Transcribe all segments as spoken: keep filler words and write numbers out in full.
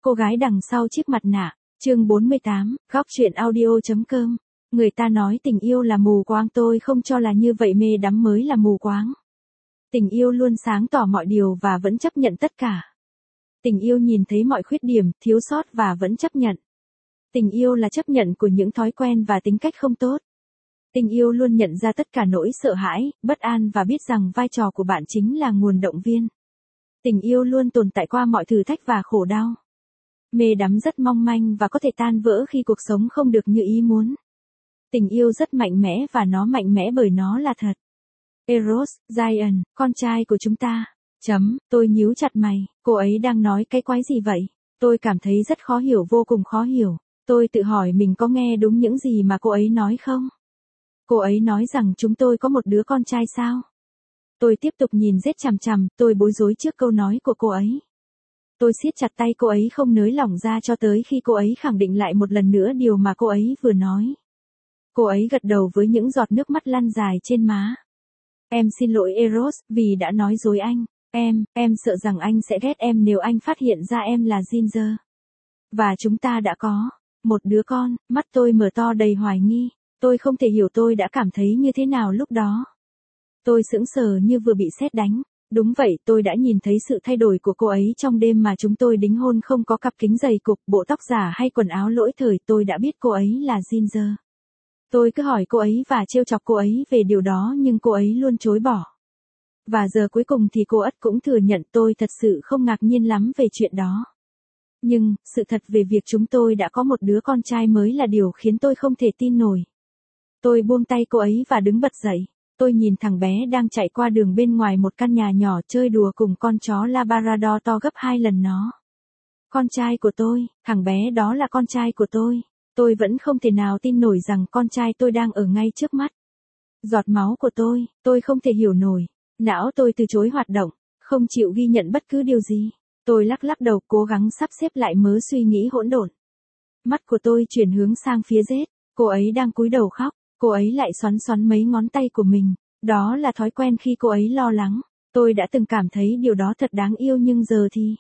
Cô gái đằng sau chiếc mặt nạ, chương bốn mươi tám, góc truyện audio.com. Người ta nói tình yêu là mù quáng, tôi không cho là như vậy, mê đắm mới là mù quáng. Tình yêu luôn sáng tỏ mọi điều và vẫn chấp nhận tất cả. Tình yêu nhìn thấy mọi khuyết điểm, thiếu sót và vẫn chấp nhận. Tình yêu là chấp nhận của những thói quen và tính cách không tốt. Tình yêu luôn nhận ra tất cả nỗi sợ hãi, bất an và biết rằng vai trò của bạn chính là nguồn động viên. Tình yêu luôn tồn tại qua mọi thử thách và khổ đau. Mê đắm rất mong manh và có thể tan vỡ khi cuộc sống không được như ý muốn. Tình yêu rất mạnh mẽ và nó mạnh mẽ bởi nó là thật. Eros, Zion, con trai của chúng ta. Chấm, tôi nhíu chặt mày, cô ấy đang nói cái quái gì vậy? Tôi cảm thấy rất khó hiểu, vô cùng khó hiểu. Tôi tự hỏi mình có nghe đúng những gì mà cô ấy nói không? Cô ấy nói rằng chúng tôi có một đứa con trai sao? Tôi tiếp tục nhìn rết chằm chằm, tôi bối rối trước câu nói của cô ấy. Tôi siết chặt tay cô ấy không nới lỏng ra cho tới khi cô ấy khẳng định lại một lần nữa điều mà cô ấy vừa nói. Cô ấy gật đầu với những giọt nước mắt lăn dài trên má. Em xin lỗi Eros, vì đã nói dối anh. Em, em sợ rằng anh sẽ ghét em nếu anh phát hiện ra em là Ginger. Và chúng ta đã có một đứa con. Mắt tôi mở to đầy hoài nghi. Tôi không thể hiểu tôi đã cảm thấy như thế nào lúc đó. Tôi sững sờ như vừa bị sét đánh. Đúng vậy, tôi đã nhìn thấy sự thay đổi của cô ấy trong đêm mà chúng tôi đính hôn, không có cặp kính dày cục, bộ tóc giả hay quần áo lỗi thời, tôi đã biết cô ấy là Ginger. Tôi cứ hỏi cô ấy và trêu chọc cô ấy về điều đó nhưng cô ấy luôn chối bỏ. Và giờ cuối cùng thì cô ất cũng thừa nhận. Tôi thật sự không ngạc nhiên lắm về chuyện đó. Nhưng, sự thật về việc chúng tôi đã có một đứa con trai mới là điều khiến tôi không thể tin nổi. Tôi buông tay cô ấy và đứng bật dậy. Tôi nhìn thằng bé đang chạy qua đường bên ngoài một căn nhà nhỏ chơi đùa cùng con chó Labrador to gấp hai lần nó. Con trai của tôi, thằng bé đó là con trai của tôi. Tôi vẫn không thể nào tin nổi rằng con trai tôi đang ở ngay trước mắt. Giọt máu của tôi, tôi không thể hiểu nổi. Não tôi từ chối hoạt động, không chịu ghi nhận bất cứ điều gì. Tôi lắc lắc đầu cố gắng sắp xếp lại mớ suy nghĩ hỗn độn. Mắt của tôi chuyển hướng sang phía Jade. Cô ấy đang cúi đầu khóc. Cô ấy lại xoắn xoắn mấy ngón tay của mình. Đó là thói quen khi cô ấy lo lắng. Tôi đã từng cảm thấy điều đó thật đáng yêu nhưng giờ thì...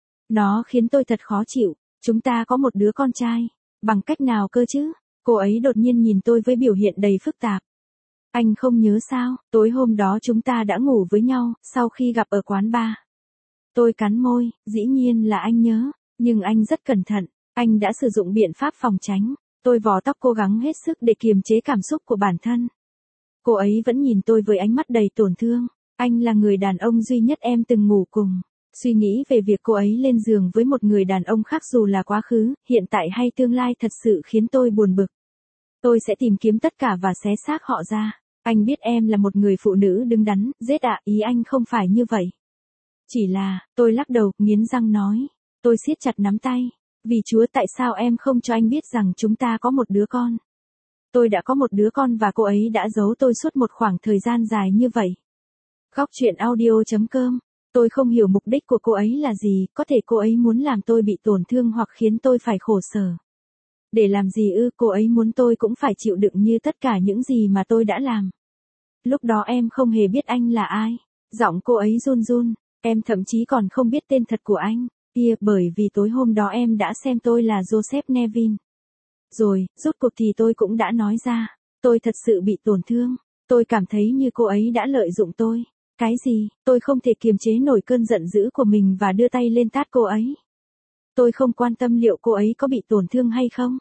nó khiến tôi thật khó chịu. Chúng ta có một đứa con trai. Bằng cách nào cơ chứ? Cô ấy đột nhiên nhìn tôi với biểu hiện đầy phức tạp. Anh không nhớ sao, tối hôm đó chúng ta đã ngủ với nhau, sau khi gặp ở quán bar. Tôi cắn môi, dĩ nhiên là anh nhớ, nhưng anh rất cẩn thận. Anh đã sử dụng biện pháp phòng tránh. Tôi vò tóc cố gắng hết sức để kiềm chế cảm xúc của bản thân. Cô ấy vẫn nhìn tôi với ánh mắt đầy tổn thương. Anh là người đàn ông duy nhất em từng ngủ cùng. Suy nghĩ về việc cô ấy lên giường với một người đàn ông khác dù là quá khứ, hiện tại hay tương lai thật sự khiến tôi buồn bực. Tôi sẽ tìm kiếm tất cả và xé xác họ ra. Anh biết em là một người phụ nữ đứng đắn, Jade ạ, ý anh không phải như vậy. Chỉ là, tôi lắc đầu, nghiến răng nói. Tôi siết chặt nắm tay. Vì Chúa, tại sao em không cho anh biết rằng chúng ta có một đứa con? Tôi đã có một đứa con và cô ấy đã giấu tôi suốt một khoảng thời gian dài như vậy. Góc truyện audio.com. Tôi không hiểu mục đích của cô ấy là gì, có thể cô ấy muốn làm tôi bị tổn thương hoặc khiến tôi phải khổ sở. Để làm gì ư? Cô ấy muốn tôi cũng phải chịu đựng như tất cả những gì mà tôi đã làm. Lúc đó em không hề biết anh là ai. Giọng cô ấy run run. Em thậm chí còn không biết tên thật của anh. Kia, bởi vì tối hôm đó em đã xem tôi là Joseph Nevin. Rồi, rốt cuộc thì tôi cũng đã nói ra. Tôi thật sự bị tổn thương. Tôi cảm thấy như cô ấy đã lợi dụng tôi. Cái gì? Tôi không thể kiềm chế nổi cơn giận dữ của mình và đưa tay lên tát cô ấy. Tôi không quan tâm liệu cô ấy có bị tổn thương hay không.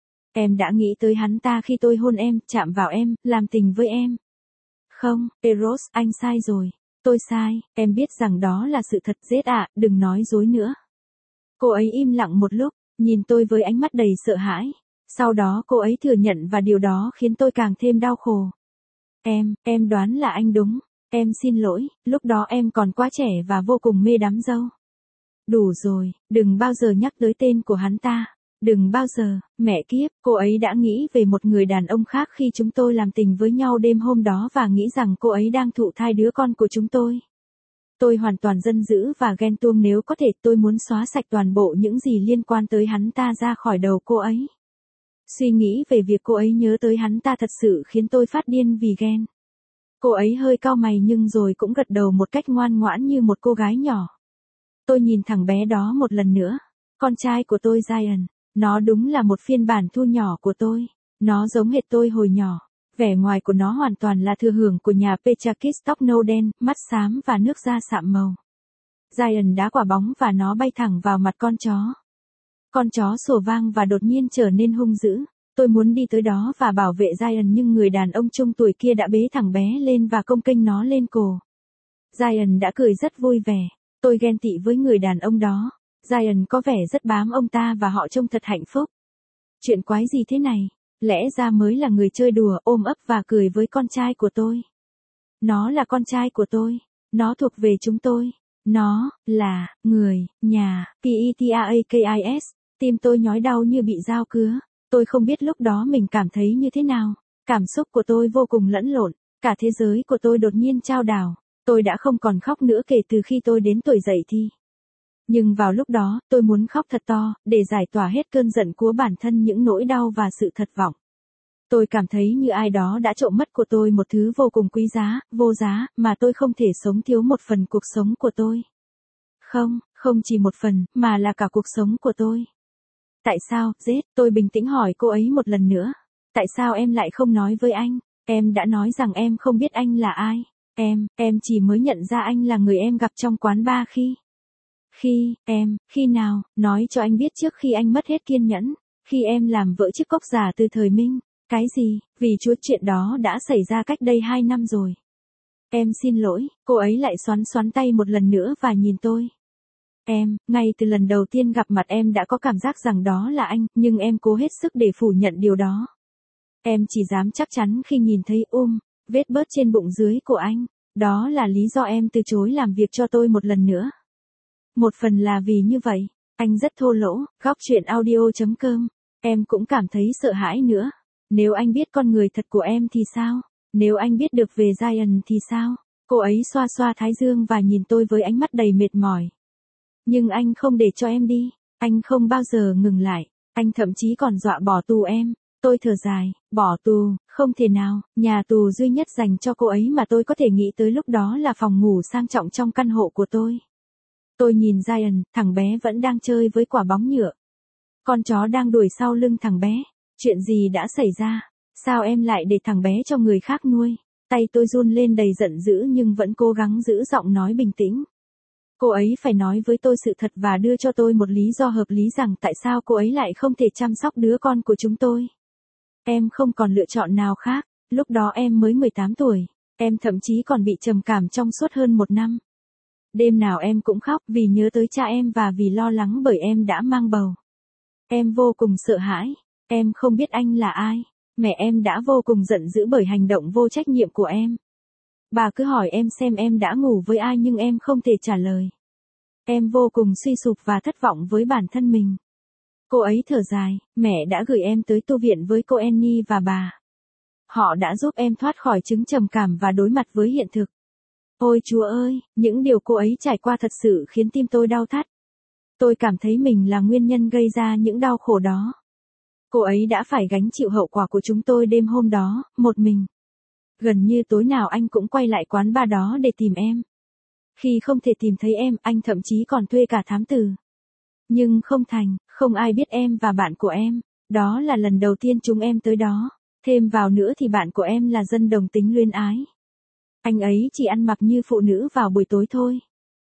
Em đã nghĩ tới hắn ta khi tôi hôn em, chạm vào em, làm tình với em. Không, Eros, anh sai rồi. Tôi sai, em biết rằng đó là sự thật. Jade ạ, đừng nói dối nữa. Cô ấy im lặng một lúc, nhìn tôi với ánh mắt đầy sợ hãi. Sau đó cô ấy thừa nhận và điều đó khiến tôi càng thêm đau khổ. Em, em đoán là anh đúng. Em xin lỗi, lúc đó em còn quá trẻ và vô cùng mê đắm dâu. Đủ rồi, đừng bao giờ nhắc tới tên của hắn ta. Đừng bao giờ, mẹ kiếp, cô ấy đã nghĩ về một người đàn ông khác khi chúng tôi làm tình với nhau đêm hôm đó và nghĩ rằng cô ấy đang thụ thai đứa con của chúng tôi. Tôi hoàn toàn giận dữ và ghen tuông, nếu có thể tôi muốn xóa sạch toàn bộ những gì liên quan tới hắn ta ra khỏi đầu cô ấy. Suy nghĩ về việc cô ấy nhớ tới hắn ta thật sự khiến tôi phát điên vì ghen. Cô ấy hơi cau mày nhưng rồi cũng gật đầu một cách ngoan ngoãn như một cô gái nhỏ. Tôi nhìn thằng bé đó một lần nữa. Con trai của tôi Ryan, nó đúng là một phiên bản thu nhỏ của tôi. Nó giống hệt tôi hồi nhỏ. Vẻ ngoài của nó hoàn toàn là thừa hưởng của nhà Petrakis, tóc nâu đen, mắt xám và nước da sạm màu. Ryan đá quả bóng và nó bay thẳng vào mặt con chó. Con chó sủa vang và đột nhiên trở nên hung dữ. Tôi muốn đi tới đó và bảo vệ Ryan nhưng người đàn ông trung tuổi kia đã bế thằng bé lên và cong kênh nó lên cổ. Ryan đã cười rất vui vẻ. Tôi ghen tị với người đàn ông đó. Ryan có vẻ rất bám ông ta và họ trông thật hạnh phúc. Chuyện quái gì thế này? Lẽ ra mới là người chơi đùa, ôm ấp và cười với con trai của tôi. Nó là con trai của tôi. Nó thuộc về chúng tôi. Nó là người nhà Petrakis. Tim tôi nhói đau như bị dao cứa. Tôi không biết lúc đó mình cảm thấy như thế nào. Cảm xúc của tôi vô cùng lẫn lộn. Cả thế giới của tôi đột nhiên chao đảo. Tôi đã không còn khóc nữa kể từ khi tôi đến tuổi dậy thì. Nhưng vào lúc đó, tôi muốn khóc thật to, để giải tỏa hết cơn giận của bản thân, những nỗi đau và sự thất vọng. Tôi cảm thấy như ai đó đã trộm mất của tôi một thứ vô cùng quý giá, vô giá, mà tôi không thể sống thiếu một phần cuộc sống của tôi. Không, không chỉ một phần, mà là cả cuộc sống của tôi. Tại sao, Jade? Tôi bình tĩnh hỏi cô ấy một lần nữa. Tại sao em lại không nói với anh? Em đã nói rằng em không biết anh là ai. Em, em chỉ mới nhận ra anh là người em gặp trong quán bar khi... Khi, em, khi nào, nói cho anh biết trước khi anh mất hết kiên nhẫn. Khi em làm vỡ chiếc cốc giả từ thời Minh. Cái gì? Vì Chúa, chuyện đó đã xảy ra cách đây hai năm rồi. Em xin lỗi, cô ấy lại xoắn xoắn tay một lần nữa và nhìn tôi. Em, ngay từ lần đầu tiên gặp mặt em đã có cảm giác rằng đó là anh, nhưng em cố hết sức để phủ nhận điều đó. Em chỉ dám chắc chắn khi nhìn thấy um, vết bớt trên bụng dưới của anh. Đó là lý do em từ chối làm việc cho tôi một lần nữa. Một phần là vì như vậy, anh rất thô lỗ. Góc truyện audio chấm com. Em cũng cảm thấy sợ hãi nữa. Nếu anh biết con người thật của em thì sao? Nếu anh biết được về Ryan thì sao? Cô ấy xoa xoa thái dương và nhìn tôi với ánh mắt đầy mệt mỏi. Nhưng anh không để cho em đi. Anh không bao giờ ngừng lại. Anh thậm chí còn dọa bỏ tù em. Tôi thở dài, bỏ tù, không thể nào. Nhà tù duy nhất dành cho cô ấy mà tôi có thể nghĩ tới lúc đó là phòng ngủ sang trọng trong căn hộ của tôi. Tôi nhìn Ryan, thằng bé vẫn đang chơi với quả bóng nhựa. Con chó đang đuổi sau lưng thằng bé. Chuyện gì đã xảy ra? Sao em lại để thằng bé cho người khác nuôi? Tay tôi run lên đầy giận dữ nhưng vẫn cố gắng giữ giọng nói bình tĩnh. Cô ấy phải nói với tôi sự thật và đưa cho tôi một lý do hợp lý rằng tại sao cô ấy lại không thể chăm sóc đứa con của chúng tôi. Em không còn lựa chọn nào khác. Lúc đó em mới mười tám tuổi. Em thậm chí còn bị trầm cảm trong suốt hơn một năm. Đêm nào em cũng khóc vì nhớ tới cha em và vì lo lắng bởi em đã mang bầu. Em vô cùng sợ hãi. Em không biết anh là ai. Mẹ em đã vô cùng giận dữ bởi hành động vô trách nhiệm của em. Bà cứ hỏi em xem em đã ngủ với ai nhưng em không thể trả lời. Em vô cùng suy sụp và thất vọng với bản thân mình. Cô ấy thở dài, mẹ đã gửi em tới tu viện với cô Annie và bà. Họ đã giúp em thoát khỏi chứng trầm cảm và đối mặt với hiện thực. Ôi Chúa ơi, những điều cô ấy trải qua thật sự khiến tim tôi đau thắt. Tôi cảm thấy mình là nguyên nhân gây ra những đau khổ đó. Cô ấy đã phải gánh chịu hậu quả của chúng tôi đêm hôm đó, một mình. Gần như tối nào anh cũng quay lại quán bar đó để tìm em. Khi không thể tìm thấy em, anh thậm chí còn thuê cả thám tử. Nhưng không thành, không ai biết em và bạn của em. Đó là lần đầu tiên chúng em tới đó. Thêm vào nữa thì bạn của em là dân đồng tính luyến ái. Anh ấy chỉ ăn mặc như phụ nữ vào buổi tối thôi.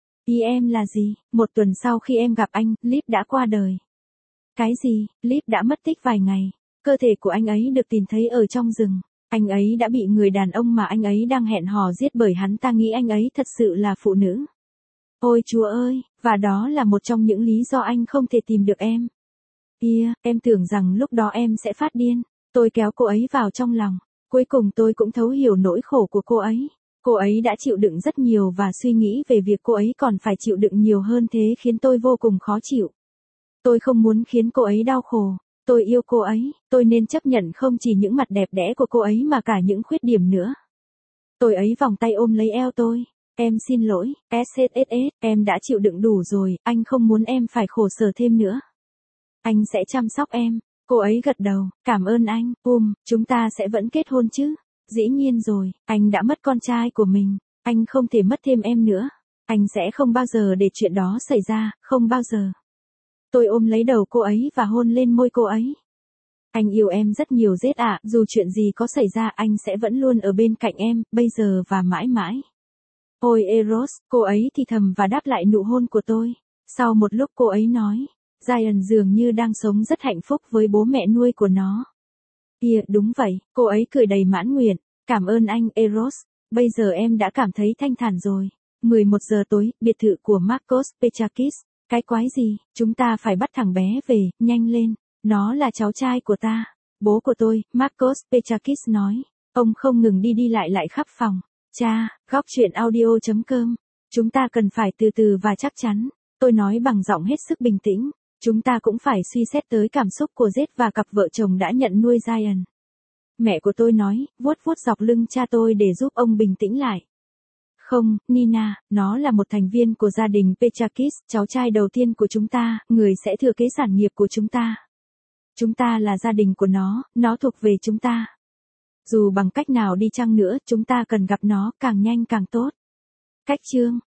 Ý em là gì? Một tuần sau khi em gặp anh, Lip đã qua đời. Cái gì? Lip đã mất tích vài ngày. Cơ thể của anh ấy được tìm thấy ở trong rừng. Anh ấy đã bị người đàn ông mà anh ấy đang hẹn hò giết bởi hắn ta nghĩ anh ấy thật sự là phụ nữ. Ôi Chúa ơi, và đó là một trong những lý do anh không thể tìm được em. Ia, em tưởng rằng lúc đó em sẽ phát điên. Tôi kéo cô ấy vào trong lòng. Cuối cùng tôi cũng thấu hiểu nỗi khổ của cô ấy. Cô ấy đã chịu đựng rất nhiều và suy nghĩ về việc cô ấy còn phải chịu đựng nhiều hơn thế khiến tôi vô cùng khó chịu. Tôi không muốn khiến cô ấy đau khổ. Tôi yêu cô ấy, tôi nên chấp nhận không chỉ những mặt đẹp đẽ của cô ấy mà cả những khuyết điểm nữa. Tôi ấy vòng tay ôm lấy eo tôi. Em xin lỗi, ét ét ét ét, em đã chịu đựng đủ rồi, anh không muốn em phải khổ sở thêm nữa. Anh sẽ chăm sóc em. Cô ấy gật đầu, cảm ơn anh, um, chúng ta sẽ vẫn kết hôn chứ? Dĩ nhiên rồi, anh đã mất con trai của mình, anh không thể mất thêm em nữa. Anh sẽ không bao giờ để chuyện đó xảy ra, không bao giờ. Tôi ôm lấy đầu cô ấy và hôn lên môi cô ấy. Anh yêu em rất nhiều Jet ạ, dù chuyện gì có xảy ra anh sẽ vẫn luôn ở bên cạnh em, bây giờ và mãi mãi. Ôi Eros, cô ấy thì thầm và đáp lại nụ hôn của tôi. Sau một lúc cô ấy nói, Ryan dường như đang sống rất hạnh phúc với bố mẹ nuôi của nó. Kìa, đúng vậy, cô ấy cười đầy mãn nguyện. Cảm ơn anh, Eros. Bây giờ em đã cảm thấy thanh thản rồi. mười một giờ tối, biệt thự của Marcos Petrakis. Cái quái gì, chúng ta phải bắt thằng bé về, nhanh lên. Nó là cháu trai của ta. Bố của tôi, Marcos Petrakis nói. Ông không ngừng đi đi lại lại khắp phòng. Cha, góc chuyện audio chấm com. Chúng ta cần phải từ từ và chắc chắn. Tôi nói bằng giọng hết sức bình tĩnh. Chúng ta cũng phải suy xét tới cảm xúc của Jet và cặp vợ chồng đã nhận nuôi Ryan. Mẹ của tôi nói, vuốt vuốt dọc lưng cha tôi để giúp ông bình tĩnh lại. Không, Nina, nó là một thành viên của gia đình Petrakis, cháu trai đầu tiên của chúng ta, người sẽ thừa kế sản nghiệp của chúng ta. Chúng ta là gia đình của nó, nó thuộc về chúng ta. Dù bằng cách nào đi chăng nữa, chúng ta cần gặp nó, càng nhanh càng tốt. Cách chương